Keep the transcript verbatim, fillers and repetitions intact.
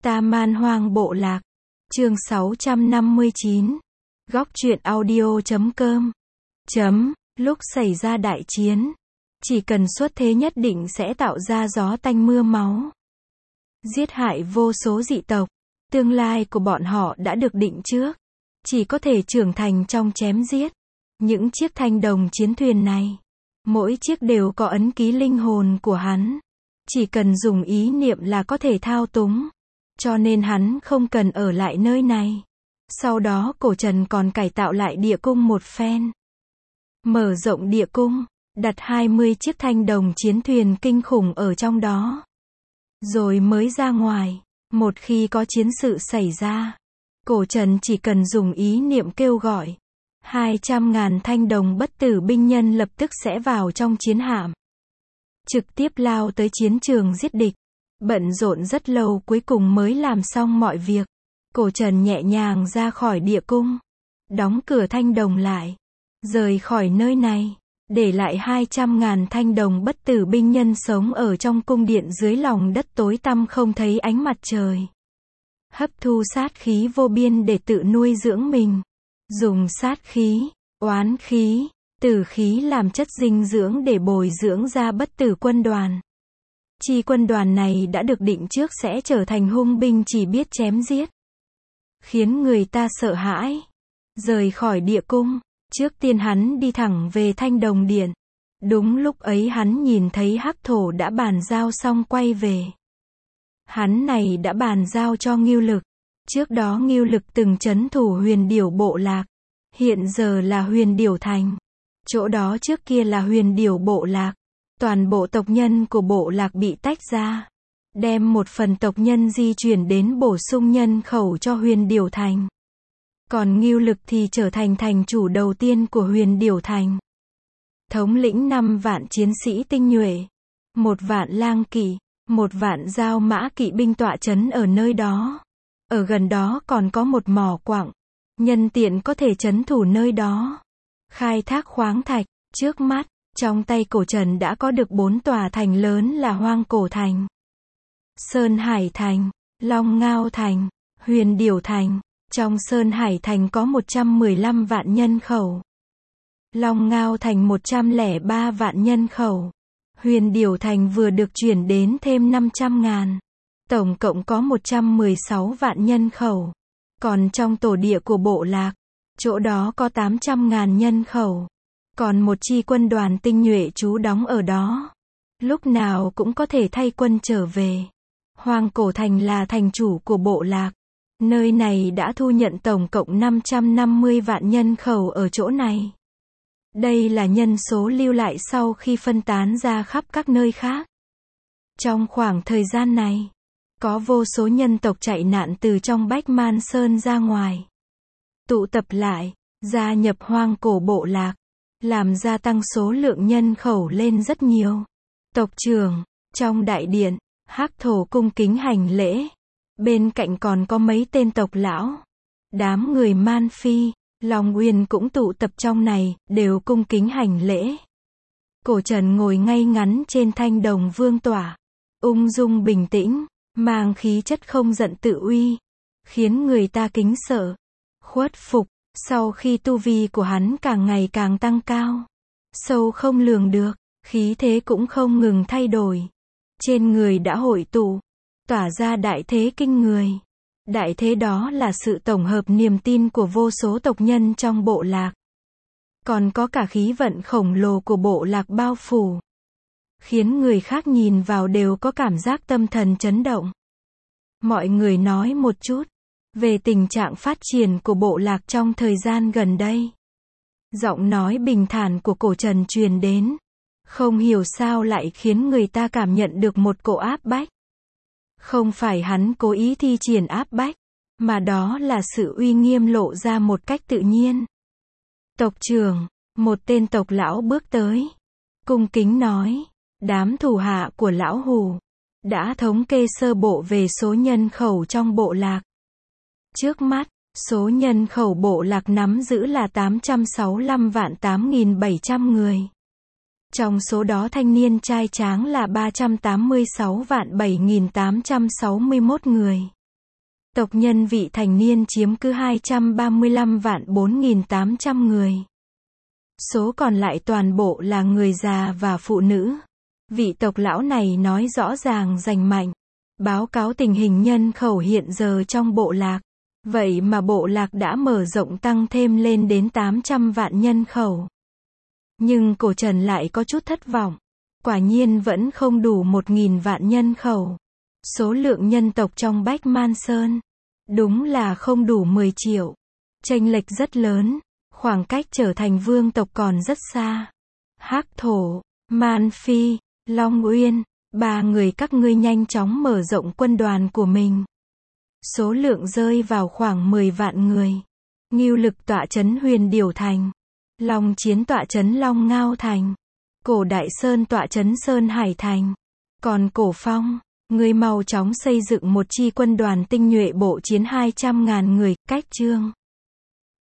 Ta Man Hoang Bộ Lạc. Chương sáu trăm năm mươi chín. Góc truyện audio chấm com. Chấm, lúc xảy ra đại chiến, chỉ cần xuất thế nhất định sẽ tạo ra gió tanh mưa máu, giết hại vô số dị tộc. Tương lai của bọn họ đã được định trước, chỉ có thể trưởng thành trong chém giết. Những chiếc thanh đồng chiến thuyền này, mỗi chiếc đều có ấn ký linh hồn của hắn, chỉ cần dùng ý niệm là có thể thao túng, cho nên hắn không cần ở lại nơi này. Sau đó Cổ Trần còn cải tạo lại địa cung một phen, mở rộng địa cung, đặt hai mươi chiếc thanh đồng chiến thuyền kinh khủng ở trong đó, rồi mới ra ngoài. Một khi có chiến sự xảy ra, Cổ Trần chỉ cần dùng ý niệm kêu gọi, hai trăm ngàn thanh đồng bất tử binh nhân lập tức sẽ vào trong chiến hạm, trực tiếp lao tới chiến trường giết địch. Bận rộn rất lâu cuối cùng mới làm xong mọi việc. Cổ Trần nhẹ nhàng ra khỏi địa cung, đóng cửa thanh đồng lại, rời khỏi nơi này, để lại hai trăm ngàn thanh đồng bất tử binh nhân sống ở trong cung điện dưới lòng đất tối tăm không thấy ánh mặt trời. Hấp thu sát khí vô biên để tự nuôi dưỡng mình. Dùng sát khí, oán khí, tử khí làm chất dinh dưỡng để bồi dưỡng ra bất tử quân đoàn. Chi quân đoàn này đã được định trước sẽ trở thành hung binh chỉ biết chém giết, khiến người ta sợ hãi. Rời khỏi địa cung, trước tiên hắn đi thẳng về Thanh Đồng Điện. Đúng lúc ấy hắn nhìn thấy Hắc Thổ đã bàn giao xong quay về. Hắn này đã bàn giao cho Ngưu Lực. Trước đó Ngưu Lực từng trấn thủ Huyền Điểu Bộ Lạc, hiện giờ là Huyền Điểu Thành. Chỗ đó trước kia là Huyền Điểu Bộ Lạc. Toàn bộ tộc nhân của bộ lạc bị tách ra, đem một phần tộc nhân di chuyển đến bổ sung nhân khẩu cho Huyền Điểu Thành. Còn Ngưu Lực thì trở thành thành chủ đầu tiên của Huyền Điểu Thành. Thống lĩnh năm vạn chiến sĩ tinh nhuệ, một vạn lang kỵ, một vạn giao mã kỵ binh tọa trấn ở nơi đó. Ở gần đó còn có một mỏ quặng, nhân tiện có thể trấn thủ nơi đó, khai thác khoáng thạch. Trước mắt, trong tay Cổ Trần đã có được bốn tòa thành lớn là Hoang Cổ Thành, Sơn Hải Thành, Long Ngao Thành, Huyền Điểu Thành. Trong Sơn Hải Thành có một trăm mười lăm vạn nhân khẩu, Long Ngao Thành một trăm lẻ ba vạn nhân khẩu, Huyền Điểu Thành vừa được chuyển đến thêm năm trăm ngàn. Tổng cộng có một trăm mười sáu vạn nhân khẩu. Còn trong tổ địa của bộ lạc, chỗ đó có tám trăm ngàn nhân khẩu. Còn một chi quân đoàn tinh nhuệ trú đóng ở đó, lúc nào cũng có thể thay quân trở về. Hoang Cổ Thành là thành chủ của bộ lạc. Nơi này đã thu nhận tổng cộng năm trăm năm mươi vạn nhân khẩu ở chỗ này. Đây là nhân số lưu lại sau khi phân tán ra khắp các nơi khác. Trong khoảng thời gian này, có vô số nhân tộc chạy nạn từ trong Bách Man Sơn ra ngoài, tụ tập lại, gia nhập Hoang Cổ Bộ Lạc, làm gia tăng số lượng nhân khẩu lên rất nhiều. Tộc trưởng, trong đại điện, Hắc Thổ cung kính hành lễ. Bên cạnh còn có mấy tên tộc lão. Đám người Man Phi, Long Uyên cũng tụ tập trong này, đều cung kính hành lễ. Cổ Trần ngồi ngay ngắn trên thanh đồng vương tọa, ung dung bình tĩnh, mang khí chất không giận tự uy, khiến người ta kính sợ, khuất phục. Sau khi tu vi của hắn càng ngày càng tăng cao, sâu không lường được, khí thế cũng không ngừng thay đổi. Trên người đã hội tụ, tỏa ra đại thế kinh người. Đại thế đó là sự tổng hợp niềm tin của vô số tộc nhân trong bộ lạc. Còn có cả khí vận khổng lồ của bộ lạc bao phủ, khiến người khác nhìn vào đều có cảm giác tâm thần chấn động. Mọi người nói một chút về tình trạng phát triển của bộ lạc trong thời gian gần đây. Giọng nói bình thản của Cổ Trần truyền đến, không hiểu sao lại khiến người ta cảm nhận được một cỗ áp bách. Không phải hắn cố ý thi triển áp bách, mà đó là sự uy nghiêm lộ ra một cách tự nhiên. Tộc trưởng, một tên tộc lão bước tới, cung kính nói, đám thủ hạ của lão Hù đã thống kê sơ bộ về số nhân khẩu trong bộ lạc. Trước mắt, số nhân khẩu bộ lạc nắm giữ là tám trăm sáu mươi lăm vạn tám nghìn bảy trăm người. Trong số đó thanh niên trai tráng là ba trăm tám mươi sáu vạn bảy nghìn tám trăm sáu mươi mốt người. Tộc nhân vị thành niên chiếm cứ hai trăm ba mươi lăm vạn bốn nghìn tám trăm người. Số còn lại toàn bộ là người già và phụ nữ. Vị tộc lão này nói rõ ràng rành mạch, báo cáo tình hình nhân khẩu hiện giờ trong bộ lạc. Vậy mà bộ lạc đã mở rộng tăng thêm lên đến tám trăm vạn nhân khẩu. Nhưng cổ Trần lại có chút thất vọng. Quả nhiên vẫn không đủ một nghìn vạn nhân khẩu. Số lượng nhân tộc trong Bách Man Sơn đúng là không đủ mười triệu. Chênh lệch rất lớn, khoảng cách trở thành vương tộc còn rất xa. Hắc Thổ, Man Phi, Long Uyên, ba người các ngươi nhanh chóng mở rộng quân đoàn của mình. Số lượng rơi vào khoảng mười vạn người. Ngưu Lực tọa trấn Huyền Điểu Thành. Long Chiến tọa trấn Long Ngao Thành. Cổ Đại Sơn tọa trấn Sơn Hải Thành. Còn Cổ Phong, ngươi mau chóng xây dựng một chi quân đoàn tinh nhuệ bộ chiến hai trăm ngàn người, cách Trương